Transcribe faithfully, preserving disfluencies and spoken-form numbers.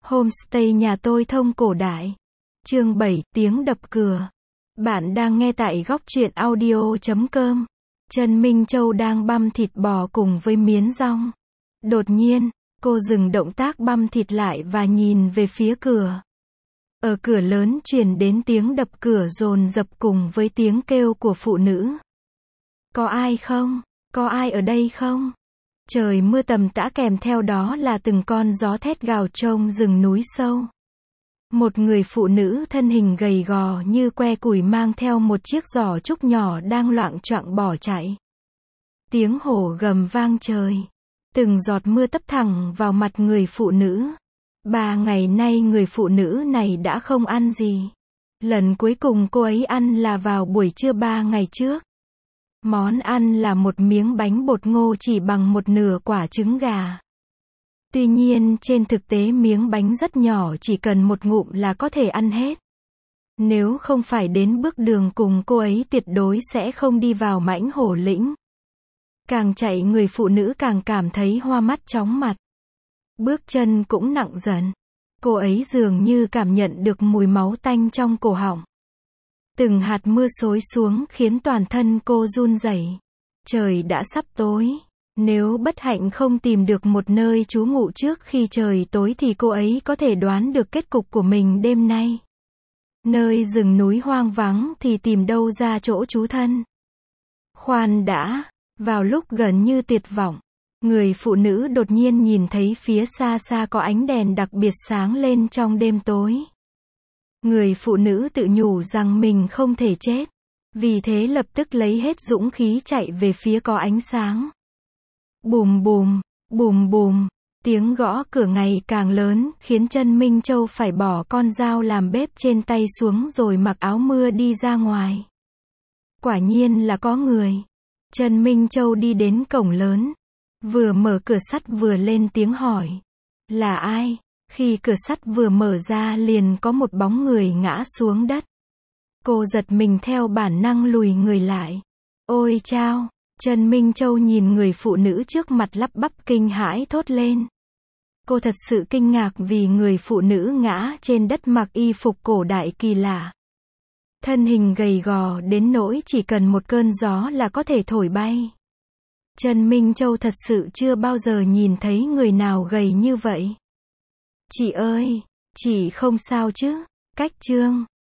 Homestay nhà tôi thông cổ đại. Chương bảy, tiếng đập cửa. Bạn đang nghe tại góc truyện audio chấm com. Trần Minh Châu đang băm thịt bò cùng với miến dong. Đột nhiên, cô dừng động tác băm thịt lại và nhìn về phía cửa. Ở cửa lớn truyền đến tiếng đập cửa dồn dập cùng với tiếng kêu của phụ nữ. Có ai không? Có ai ở đây không? Trời mưa tầm tã kèm theo đó là từng con gió thét gào trong rừng núi sâu. Một người phụ nữ thân hình gầy gò như que củi mang theo một chiếc giỏ trúc nhỏ đang loạng choạng bỏ chạy. Tiếng hổ gầm vang trời. Từng giọt mưa tấp thẳng vào mặt người phụ nữ. Ba ngày nay người phụ nữ này đã không ăn gì. Lần cuối cùng cô ấy ăn là vào buổi trưa ba ngày trước. Món ăn là một miếng bánh bột ngô chỉ bằng một nửa quả trứng gà. Tuy nhiên trên thực tế miếng bánh rất nhỏ, chỉ cần một ngụm là có thể ăn hết. Nếu không phải đến bước đường cùng cô ấy tuyệt đối sẽ không đi vào mãnh hổ lĩnh. Càng chạy người phụ nữ càng cảm thấy hoa mắt chóng mặt. Bước chân cũng nặng dần. Cô ấy dường như cảm nhận được mùi máu tanh trong cổ họng. Từng hạt mưa xối xuống khiến toàn thân cô run rẩy. Trời đã sắp tối. Nếu bất hạnh không tìm được một nơi trú ngụ trước khi trời tối thì cô ấy có thể đoán được kết cục của mình đêm nay. Nơi rừng núi hoang vắng thì tìm đâu ra chỗ trú thân. Khoan đã, vào lúc gần như tuyệt vọng, người phụ nữ đột nhiên nhìn thấy phía xa xa có ánh đèn đặc biệt sáng lên trong đêm tối. Người phụ nữ tự nhủ rằng mình không thể chết. Vì thế lập tức lấy hết dũng khí chạy về phía có ánh sáng. Bùm bùm, bùm bùm, tiếng gõ cửa ngày càng lớn, khiến Trần Minh Châu phải bỏ con dao làm bếp trên tay xuống rồi mặc áo mưa đi ra ngoài. Quả nhiên là có người. Trần Minh Châu đi đến cổng lớn. Vừa mở cửa sắt vừa lên tiếng hỏi. Là ai? Khi cửa sắt vừa mở ra liền có một bóng người ngã xuống đất. Cô giật mình theo bản năng lùi người lại. Ôi chao! Trần Minh Châu nhìn người phụ nữ trước mặt lắp bắp kinh hãi thốt lên. Cô thật sự kinh ngạc vì người phụ nữ ngã trên đất mặc y phục cổ đại kỳ lạ. Thân hình gầy gò đến nỗi chỉ cần một cơn gió là có thể thổi bay. Trần Minh Châu thật sự chưa bao giờ nhìn thấy người nào gầy như vậy. Chị ơi, chị không sao chứ? Cách chương